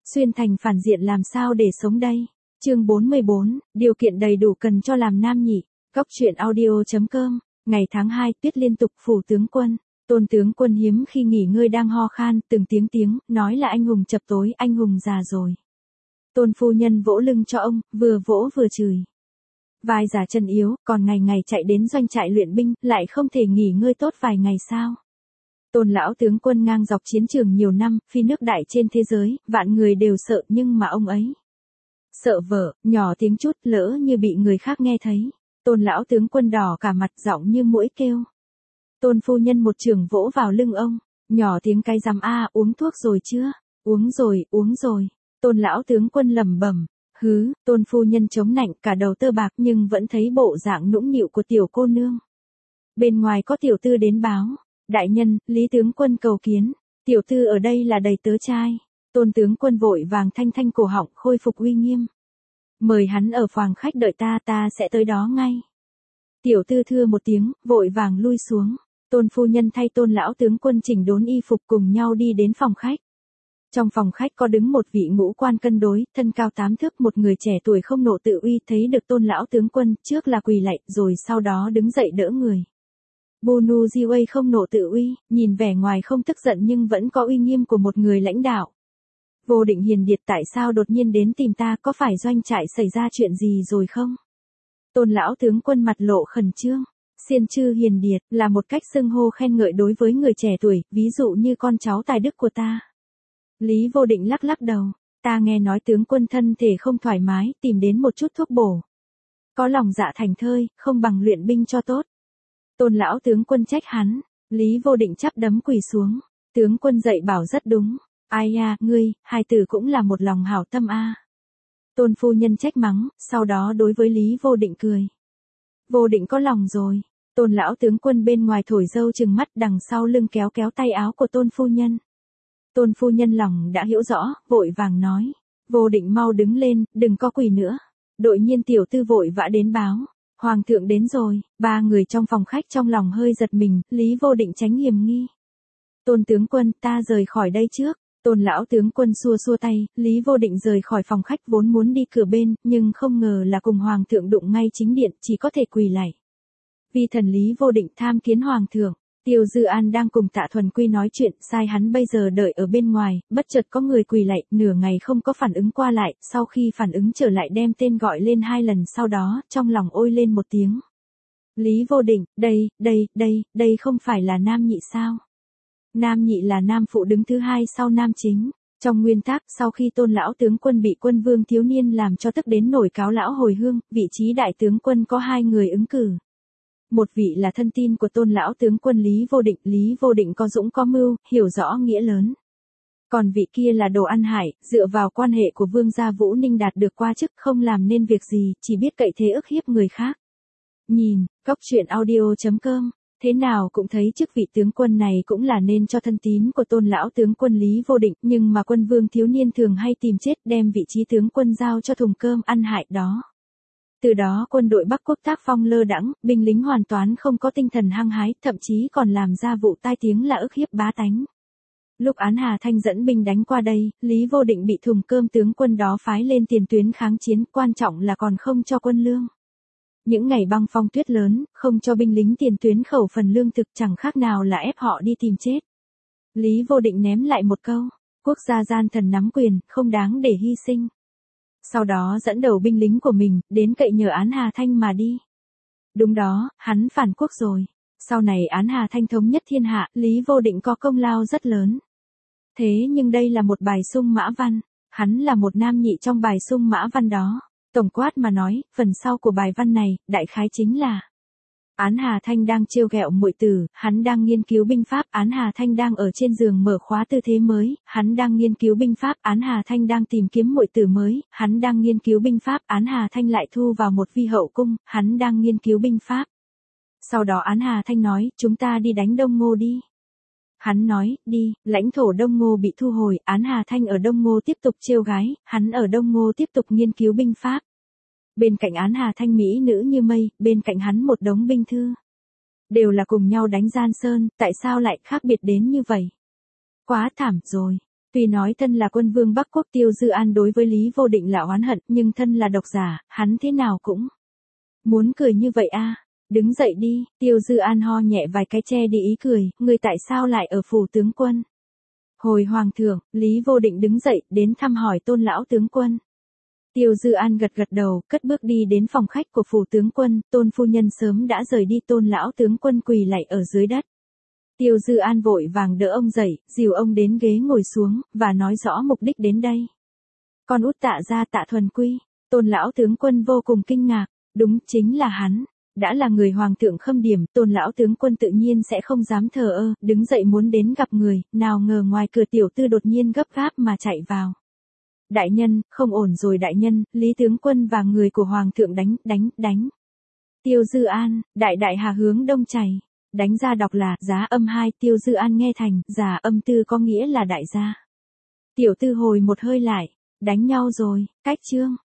Xuyên thành phản diện làm sao để sống đây? Chương 44, điều kiện đầy đủ cần cho làm nam nhị. Góc truyện audio.com, ngày tháng 2, Tuyết liên tục phủ tướng quân. Tôn tướng quân hiếm khi nghỉ ngơi đang ho khan, từng tiếng, nói là anh hùng chập tối, anh hùng già rồi. Tôn phu nhân vỗ lưng cho ông, vừa vỗ vừa chửi. Vai già chân yếu, còn ngày chạy đến doanh trại luyện binh, lại không thể nghỉ ngơi tốt vài ngày sao? Tôn lão tướng quân ngang dọc chiến trường nhiều năm, phi nước đại trên thế giới, vạn người đều sợ, nhưng mà ông ấy sợ vợ, nhỏ tiếng chút, lỡ như bị người khác nghe thấy. Tôn lão tướng quân đỏ cả mặt, giọng như muỗi kêu. Tôn phu nhân một chưởng vỗ vào lưng ông, nhỏ tiếng cái rắm a, uống thuốc rồi chưa? Uống rồi. Tôn lão tướng quân lẩm bẩm. Tôn phu nhân chống nạnh cả đầu tơ bạc nhưng vẫn thấy bộ dạng nũng nịu của tiểu cô nương. Bên ngoài có tiểu tư đến báo. Đại nhân, Lý tướng quân cầu kiến. Tiểu tư ở đây là đầy tớ trai. Tôn tướng quân vội vàng thanh cổ họng khôi phục uy nghiêm. Mời hắn ở phòng khách đợi ta sẽ tới đó ngay. Tiểu tư thưa một tiếng, vội vàng lui xuống. Tôn phu nhân thay tôn lão tướng quân chỉnh đốn y phục cùng nhau đi đến phòng khách. Trong phòng khách có đứng một vị ngũ quan cân đối, thân cao 8 thước, một người trẻ tuổi không nộ tự uy, thấy được tôn lão tướng quân, trước là quỳ lạy, rồi sau đó đứng dậy đỡ người. Bunu Jiwei không nộ tự uy, nhìn vẻ ngoài không tức giận nhưng vẫn có uy nghiêm của một người lãnh đạo. Vô Định Hiền Điệt, tại sao đột nhiên đến tìm ta, có phải doanh trại xảy ra chuyện gì rồi không? Tôn lão tướng quân mặt lộ khẩn trương. Xiên Chư Hiền Điệt là một cách xưng hô khen ngợi đối với người trẻ tuổi, ví dụ như con cháu tài đức của ta. Lý Vô Định lắc đầu, ta nghe nói tướng quân thân thể không thoải mái, tìm đến một chút thuốc bổ. Có lòng dạ thành thơi, không bằng luyện binh cho tốt. Tôn lão tướng quân trách hắn, Lý Vô Định chắp đấm quỳ xuống, tướng quân dạy bảo rất đúng. Ai à, ngươi, hai từ cũng là một lòng hảo tâm a. Tôn phu nhân trách mắng, sau đó đối với Lý Vô Định cười. Vô Định có lòng rồi. Tôn lão tướng quân bên ngoài thổi dâu chừng mắt, đằng sau lưng kéo tay áo của tôn phu nhân. Tôn phu nhân lòng đã hiểu rõ, vội vàng nói. Vô Định mau đứng lên, đừng có quỳ nữa. Đột nhiên tiểu tư vội vã đến báo. Hoàng thượng đến rồi. Ba người trong phòng khách trong lòng hơi giật mình, Lý Vô Định tránh hiểm nghi. Tôn tướng quân, ta rời khỏi đây trước. Tôn lão tướng quân xua tay, Lý Vô Định rời khỏi phòng khách vốn muốn đi cửa bên, nhưng không ngờ là cùng Hoàng thượng đụng ngay chính điện, chỉ có thể quỳ lạy. Vi thần Lý Vô Định tham kiến Hoàng thượng. Tiêu Dư An đang cùng Tạ Thuần Quy nói chuyện, sai hắn bây giờ đợi ở bên ngoài, bất chợt có người quỳ lạy, nửa ngày không có phản ứng qua lại, sau khi phản ứng trở lại đem tên gọi lên 2 lần, sau đó, trong lòng ôi lên một tiếng. Lý Vô Định, đây không phải là nam nhị sao? Nam nhị là nam phụ đứng thứ 2 sau nam chính. Trong nguyên tắc, sau khi tôn lão tướng quân bị quân vương thiếu niên làm cho tức đến nổi cáo lão hồi hương, vị trí đại tướng quân có 2 người ứng cử. Một vị là thân tin của tôn lão tướng quân Lý Vô Định có dũng có mưu, hiểu rõ nghĩa lớn. Còn vị kia là đồ ăn hại, dựa vào quan hệ của vương gia Vũ Ninh đạt được qua chức, không làm nên việc gì, chỉ biết cậy thế ức hiếp người khác. Nhìn, góc truyện audio.com, thế nào cũng thấy chức vị tướng quân này cũng là nên cho thân tín của tôn lão tướng quân Lý Vô Định, nhưng mà quân vương thiếu niên thường hay tìm chết, đem vị trí tướng quân giao cho thùng cơm ăn hại đó. Từ đó quân đội Bắc Quốc tác phong lơ đãng, binh lính hoàn toàn không có tinh thần hăng hái, thậm chí còn làm ra vụ tai tiếng là ức hiếp bá tánh. Lúc Án Hà Thanh dẫn binh đánh qua đây, Lý Vô Định bị thùng cơm tướng quân đó phái lên tiền tuyến kháng chiến, quan trọng là còn không cho quân lương. Những ngày băng phong tuyết lớn, không cho binh lính tiền tuyến khẩu phần lương thực, chẳng khác nào là ép họ đi tìm chết. Lý Vô Định ném lại một câu, quốc gia gian thần nắm quyền, không đáng để hy sinh. Sau đó dẫn đầu binh lính của mình, đến cậy nhờ Án Hà Thanh mà đi. Đúng đó, hắn phản quốc rồi. Sau này Án Hà Thanh thống nhất thiên hạ, Lý Vô Định có công lao rất lớn. Thế nhưng đây là một bài sung mã văn. Hắn là một nam nhị trong bài sung mã văn đó. Tổng quát mà nói, phần sau của bài văn này, đại khái chính là Án Hà Thanh đang trêu ghẹo muội tử, hắn đang nghiên cứu binh pháp, Án Hà Thanh đang ở trên giường mở khóa tư thế mới, hắn đang nghiên cứu binh pháp, Án Hà Thanh đang tìm kiếm muội tử mới, hắn đang nghiên cứu binh pháp, Án Hà Thanh lại thu vào một vi hậu cung, hắn đang nghiên cứu binh pháp. Sau đó Án Hà Thanh nói, chúng ta đi đánh Đông Ngô đi. Hắn nói, đi, lãnh thổ Đông Ngô bị thu hồi, Án Hà Thanh ở Đông Ngô tiếp tục trêu gái, hắn ở Đông Ngô tiếp tục nghiên cứu binh pháp. Bên cạnh Án Hà Thanh mỹ nữ như mây, bên cạnh hắn một đống binh thư. Đều là cùng nhau đánh Gian Sơn, tại sao lại khác biệt đến như vậy? Quá thảm rồi. Tuy nói thân là quân vương Bắc Quốc Tiêu Dư An đối với Lý Vô Định là oán hận, nhưng thân là độc giả, hắn thế nào cũng muốn cười như vậy a. Đứng dậy đi, Tiêu Dư An ho nhẹ vài cái che đi ý cười, người tại sao lại ở phủ tướng quân? Hồi hoàng thượng, Lý Vô Định đứng dậy, đến thăm hỏi Tôn lão tướng quân. Tiêu Dư An gật gật đầu, cất bước đi đến phòng khách của phủ tướng quân, Tôn phu nhân sớm đã rời đi, Tôn lão tướng quân quỳ lạy ở dưới đất. Tiêu Dư An vội vàng đỡ ông dậy, dìu ông đến ghế ngồi xuống, và nói rõ mục đích đến đây. Con út Tạ gia Tạ Thuần Quy. Tôn lão tướng quân vô cùng kinh ngạc, đúng chính là hắn. Đã là người hoàng thượng khâm điểm, Tôn lão tướng quân tự nhiên sẽ không dám thờ ơ, đứng dậy muốn đến gặp người, nào ngờ ngoài cửa tiểu tư đột nhiên gấp gáp mà chạy vào. Đại nhân, không ổn rồi đại nhân, Lý tướng quân và người của hoàng thượng đánh. Tiêu Dư An, đại hà hướng đông chảy. Đánh ra đọc là giá âm 2, Tiêu Dư An nghe thành giả âm tư có nghĩa là đại gia. Tiểu tư hồi một hơi lại, đánh nhau rồi, cách chương.